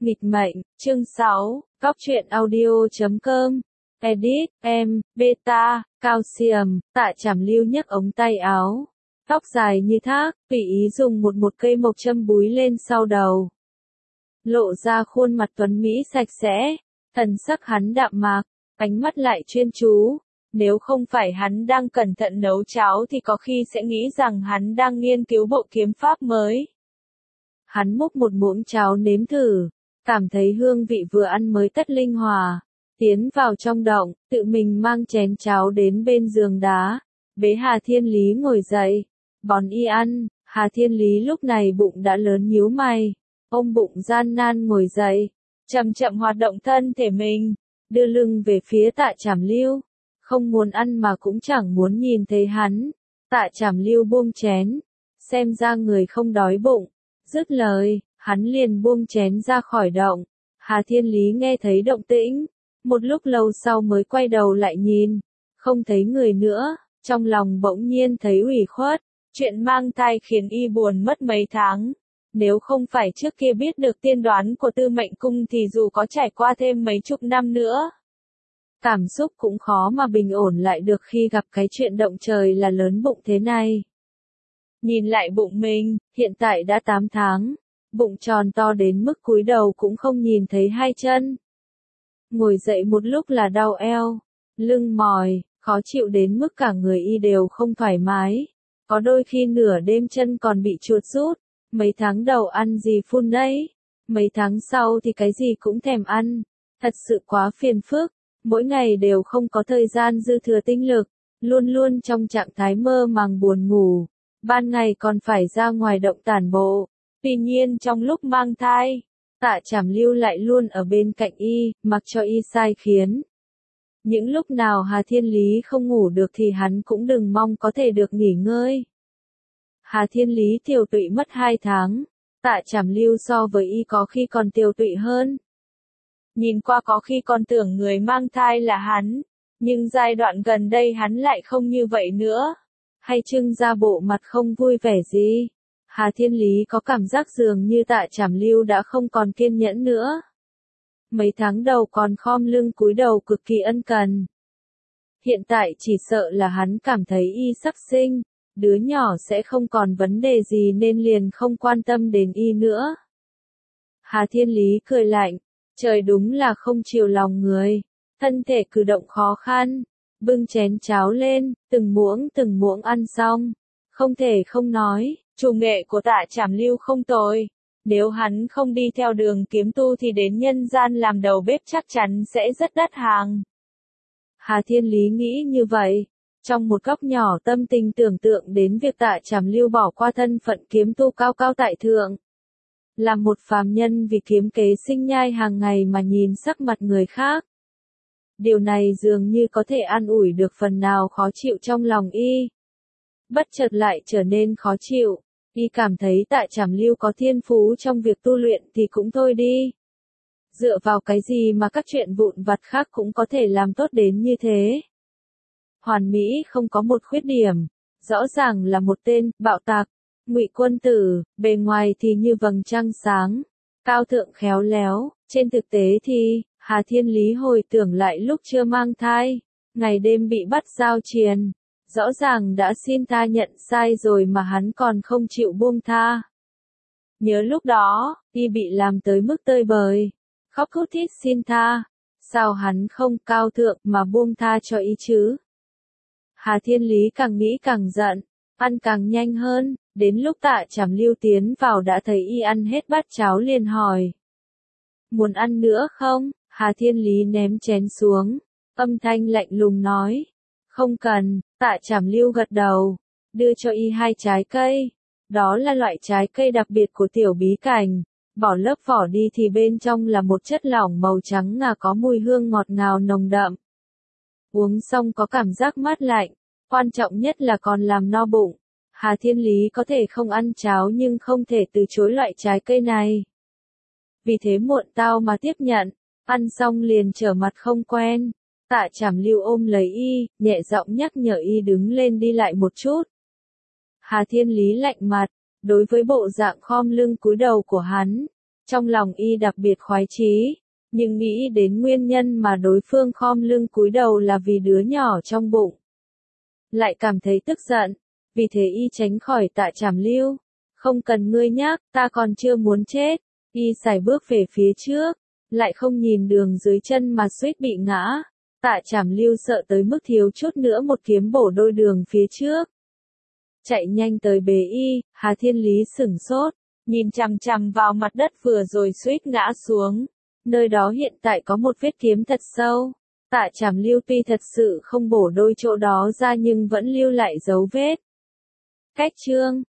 Nghịch mệnh, chương 6, Góc truyện audio.com, edit, em, beta, calcium, Tạ Trảm Lưu nhấc ống tay áo. Tóc dài như thác, tùy ý dùng một cây mộc châm búi lên sau đầu. Lộ ra khuôn mặt tuấn Mỹ sạch sẽ, thần sắc hắn đạm mạc, ánh mắt lại chuyên chú. Nếu không phải hắn đang cẩn thận nấu cháo thì có khi sẽ nghĩ rằng hắn đang nghiên cứu bộ kiếm pháp mới. Hắn múc một muỗng cháo nếm thử, cảm thấy hương vị vừa ăn mới tất linh hòa. Tiến vào trong động, tự mình mang chén cháo đến bên giường đá. Bế Hà Thiên Lý ngồi dậy, bón y ăn. Hà Thiên Lý lúc này bụng đã lớn nhíu mày. Ôm bụng gian nan ngồi dậy, chậm chậm hoạt động thân thể mình, đưa lưng về phía Tạ Trảm Lưu. Không muốn ăn mà cũng chẳng muốn nhìn thấy hắn. Tạ Trảm Lưu buông chén, xem ra người không đói bụng. Dứt lời, hắn liền buông chén ra khỏi động. Hà Thiên Lý nghe thấy động tĩnh, một lúc lâu sau mới quay đầu lại nhìn, không thấy người nữa, trong lòng bỗng nhiên thấy ủy khuất. Chuyện mang thai khiến y buồn mất mấy tháng. Nếu không phải trước kia biết được tiên đoán của Tư Mệnh Cung thì dù có trải qua thêm mấy chục năm nữa, cảm xúc cũng khó mà bình ổn lại được khi gặp cái chuyện động trời là lớn bụng thế này. Nhìn lại bụng mình, hiện tại đã 8 tháng, bụng tròn to đến mức cúi đầu cũng không nhìn thấy hai chân. Ngồi dậy một lúc là đau eo, lưng mỏi, khó chịu đến mức cả người y đều không thoải mái. Có đôi khi nửa đêm chân còn bị chuột rút. Mấy tháng đầu ăn gì phun đấy, mấy tháng sau thì cái gì cũng thèm ăn. Thật sự quá phiền phức, mỗi ngày đều không có thời gian dư thừa tinh lực, luôn luôn trong trạng thái mơ màng buồn ngủ. Ban ngày còn phải ra ngoài động tản bộ. Tuy nhiên trong lúc mang thai, Tạ Trảm Lưu lại luôn ở bên cạnh y, mặc cho y sai khiến. Những lúc nào Hà Thiên Lý không ngủ được thì hắn cũng đừng mong có thể được nghỉ ngơi. Hà Thiên Lý tiều tụy mất 2 tháng, Tạ Trảm Lưu so với y có khi còn tiều tụy hơn. Nhìn qua có khi còn tưởng người mang thai là hắn, nhưng giai đoạn gần đây hắn lại không như vậy nữa. Hay trưng ra bộ mặt không vui vẻ gì. Hà Thiên Lý có cảm giác dường như Tạ Trảm Lưu đã không còn kiên nhẫn nữa. Mấy tháng đầu còn khom lưng cúi đầu cực kỳ ân cần. Hiện tại chỉ sợ là hắn cảm thấy y sắp sinh, đứa nhỏ sẽ không còn vấn đề gì nên liền không quan tâm đến y nữa. Hà Thiên Lý cười lạnh, trời đúng là không chiều lòng người, thân thể cử động khó khăn, bưng chén cháo lên, từng muỗng ăn xong. Không thể không nói, chủ nghệ của Tạ Trảm Lưu không tồi. Nếu hắn không đi theo đường kiếm tu thì đến nhân gian làm đầu bếp chắc chắn sẽ rất đắt hàng. Hà Thiên Lý nghĩ như vậy. Trong một góc nhỏ tâm tình tưởng tượng đến việc Tạ Trảm Lưu bỏ qua thân phận kiếm tu cao cao tại thượng. Là một phàm nhân vì kiếm kế sinh nhai hàng ngày mà nhìn sắc mặt người khác. Điều này dường như có thể an ủi được phần nào khó chịu trong lòng y. Bất chợt lại trở nên khó chịu, y cảm thấy Tạ Trảm Lưu có thiên phú trong việc tu luyện thì cũng thôi đi. Dựa vào cái gì mà các chuyện vụn vặt khác cũng có thể làm tốt đến như thế. Hoàn mỹ không có một khuyết điểm, rõ ràng là một tên bạo tạc, Ngụy Quân Tử, bề ngoài thì như vầng trăng sáng, cao thượng khéo léo, trên thực tế thì, Hà Thiên Lý hồi tưởng lại lúc chưa mang thai, ngày đêm bị bắt giao triền, rõ ràng đã xin tha nhận sai rồi mà hắn còn không chịu buông tha. Nhớ lúc đó, y bị làm tới mức tơi bời, khóc thút thít xin tha, sao hắn không cao thượng mà buông tha cho y chứ? Hà Thiên Lý càng nghĩ càng giận, ăn càng nhanh hơn, đến lúc Tạ Trảm Lưu tiến vào đã thấy y ăn hết bát cháo liền hỏi. Muốn ăn nữa không? Hà Thiên Lý ném chén xuống, âm thanh lạnh lùng nói. Không cần. Tạ Trảm Lưu gật đầu, đưa cho y 2 trái cây. Đó là loại trái cây đặc biệt của tiểu bí cảnh. Bỏ lớp vỏ đi thì bên trong là một chất lỏng màu trắng ngà có mùi hương ngọt ngào nồng đậm. Uống xong có cảm giác mát lạnh, quan trọng nhất là còn làm no bụng. Hà Thiên Lý có thể không ăn cháo nhưng không thể từ chối loại trái cây này. Vì thế muộn tao mà tiếp nhận, ăn xong liền trở mặt không quen. Tạ Trảm Lưu ôm lấy y, nhẹ giọng nhắc nhở y đứng lên đi lại một chút. Hà Thiên Lý lạnh mặt, đối với bộ dạng khom lưng cúi đầu của hắn, Trong lòng y đặc biệt khoái chí, nhưng nghĩ đến nguyên nhân mà đối phương khom lưng cúi đầu là vì đứa nhỏ trong bụng. Lại cảm thấy tức giận, vì thế y tránh khỏi Tạ Trảm Lưu. Không cần ngươi nhắc, ta còn chưa muốn chết. Y sải bước về phía trước, lại không nhìn đường dưới chân mà suýt bị ngã. Tạ Trảm Lưu sợ tới mức thiếu chút nữa một kiếm bổ đôi đường phía trước. Chạy nhanh tới bế y, Hà Thiên Lý sửng sốt, nhìn chằm chằm vào mặt đất vừa rồi suýt ngã xuống. Nơi đó hiện tại có một vết kiếm thật sâu. Tạ Trảm Lưu tuy thật sự không bổ đôi chỗ đó ra nhưng vẫn lưu lại dấu vết. Cách chương